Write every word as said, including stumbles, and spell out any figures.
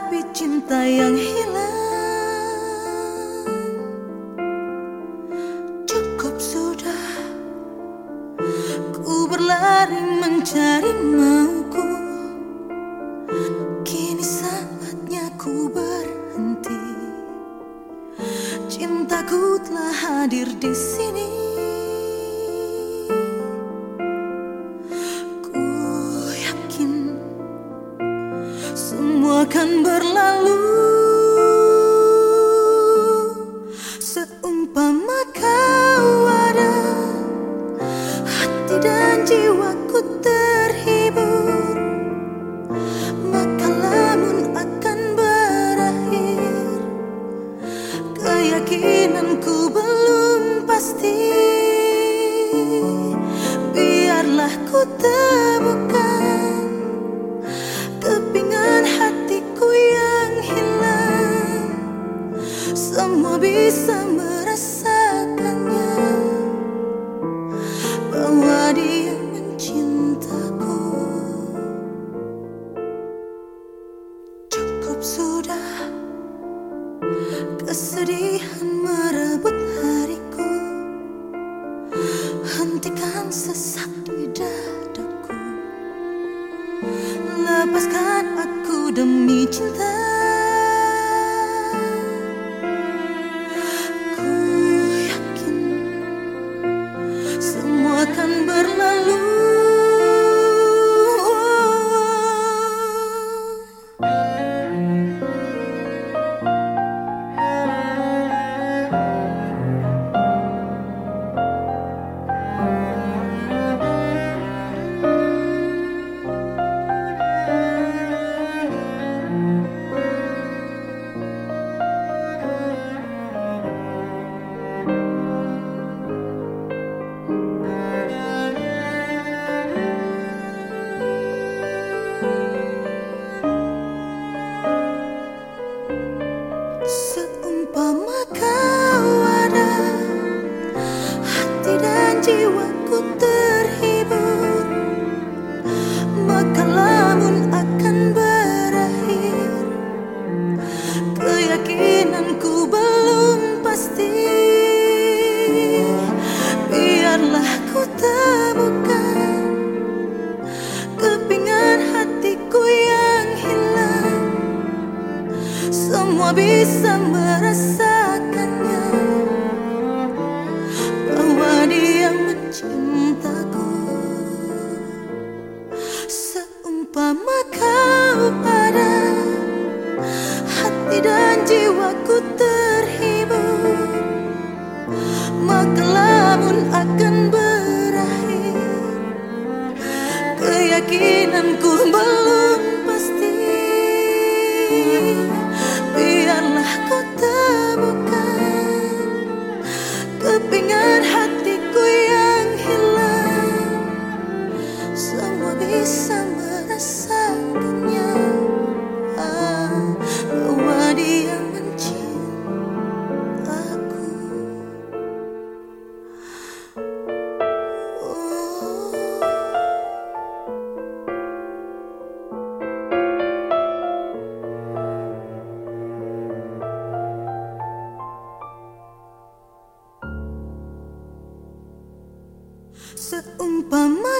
menghadapi cinta yang hilang. Cukup sudah, ku berlari mencari mauku. Kini saatnya ku berhenti. Cintaku telah hadir di sini. Semua akan berlalu, seumpama kau ada, hati dan jiwaku terhibur. Maka lamun akan berakhir, keyakinanku belum pasti. Biarlah ku temukan kepingan hatiku yang hilang. Semua bisa merasakannya, bahwa dia mencintaku. Cukup sudah, kesedihan merebut hariku. Hentikan sesak di dadaku. Lepaskan aku demi cinta. Ku yakin semua akan berlalu. Seumpama kau ada, hati dan jiwaku terhibur. Maka lamun akan berakhir, keyakinanku belum pasti. Biarlah ku temukan kepingan hatiku yang hilang. Semua bisa merasakannya, bahwa dia mencintaku. Seumpama kau ada, hati dan jiwaku terhibur. Maka lamun akan berakhir, keyakinanku belum pasti. Biarlah ku temukan kepingan hatiku yang hilang. Semua bisa merasakannya, ah, bahwa dia mencintaku. Oh. Seumpama